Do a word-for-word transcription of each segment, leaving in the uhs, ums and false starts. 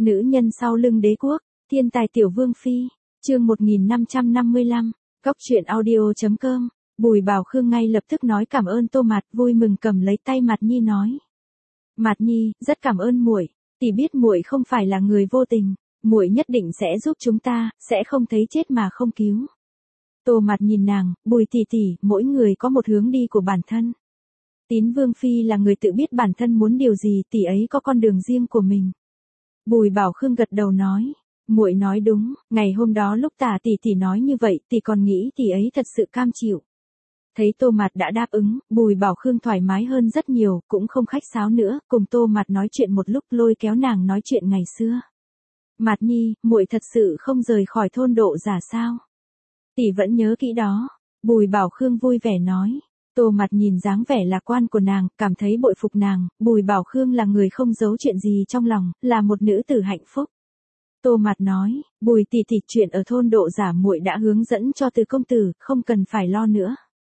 Nữ nhân sau lưng đế quốc, thiên tài tiểu vương phi, chương một nghìn năm trăm năm mươi lăm, Cóc truyện audio chấm com. Bùi Bảo Khương ngay lập tức nói cảm ơn Tô Mạt, vui mừng cầm lấy tay Mạt Nhi nói: "Mạt Nhi, rất cảm ơn muội, tỷ biết muội không phải là người vô tình, muội nhất định sẽ giúp chúng ta, sẽ không thấy chết mà không cứu." Tô Mạt nhìn nàng, "Bùi tỷ tỷ, mỗi người có một hướng đi của bản thân. Tín Vương phi là người tự biết bản thân muốn điều gì, tỷ ấy có con đường riêng của mình." Bùi Bảo Khương gật đầu nói: "Muội nói đúng, ngày hôm đó lúc Tả tỷ tỷ nói như vậy, tỷ còn nghĩ tỷ ấy thật sự cam chịu." Thấy Tô Mạt đã đáp ứng, Bùi Bảo Khương thoải mái hơn rất nhiều, cũng không khách sáo nữa, cùng Tô Mạt nói chuyện một lúc, lôi kéo nàng nói chuyện ngày xưa. "Mạt Nhi, muội thật sự không rời khỏi thôn Độ Giả sao? Tỷ vẫn nhớ kỹ đó." Bùi Bảo Khương vui vẻ nói. Tô Mạt nhìn dáng vẻ lạc quan của nàng, cảm thấy bội phục nàng. Bùi Bảo Khương là người không giấu chuyện gì trong lòng, là một nữ tử hạnh phúc. Tô Mạt nói: "Bùi tỷ tỷ, chuyện ở thôn Độ Giả muội đã hướng dẫn cho Từ công tử, không cần phải lo nữa.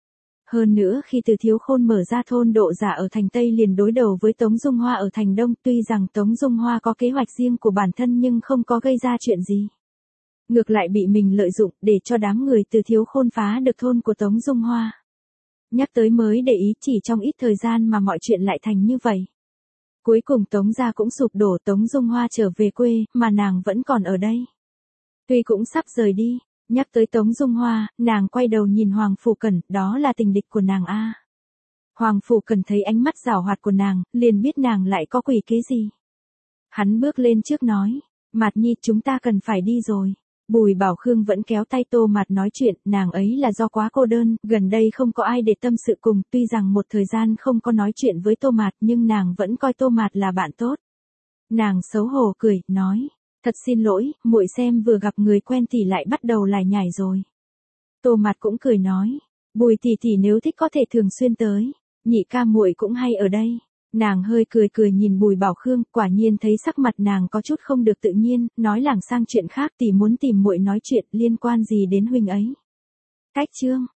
Hơn nữa khi Từ thiếu khôn mở ra thôn Độ Giả ở thành Tây liền đối đầu với Tống Dung Hoa ở thành Đông, tuy rằng Tống Dung Hoa có kế hoạch riêng của bản thân nhưng không có gây ra chuyện gì. Ngược lại bị mình lợi dụng, để cho đám người Từ thiếu khôn phá được thôn của Tống Dung Hoa." Nhắc tới mới để ý, chỉ trong ít thời gian mà mọi chuyện lại thành như vậy. Cuối cùng Tống gia cũng sụp đổ, Tống Dung Hoa trở về quê, mà nàng vẫn còn ở đây. Tuy cũng sắp rời đi, nhắc tới Tống Dung Hoa, nàng quay đầu nhìn Hoàng Phủ Cẩn, đó là tình địch của nàng a. Hoàng Phủ Cẩn thấy ánh mắt giảo hoạt của nàng, liền biết nàng lại có quỷ kế gì. Hắn bước lên trước nói: "Mạt Nhi, chúng ta cần phải đi rồi." Bùi Bảo Khương vẫn kéo tay Tô Mạt nói chuyện, nàng ấy là do quá cô đơn, gần đây không có ai để tâm sự cùng, tuy rằng một thời gian không có nói chuyện với Tô Mạt nhưng nàng vẫn coi Tô Mạt là bạn tốt. Nàng xấu hổ cười, nói: "Thật xin lỗi, muội xem vừa gặp người quen thì lại bắt đầu lải nhải rồi." Tô Mạt cũng cười nói: "Bùi tỷ tỷ nếu thích có thể thường xuyên tới, nhị ca muội cũng hay ở đây." Nàng hơi cười cười nhìn Bùi Bảo Khương, quả nhiên thấy sắc mặt nàng có chút không được tự nhiên, nói lảng sang chuyện khác, tỷ muốn tìm muội nói chuyện, liên quan gì đến huynh ấy. Cách chương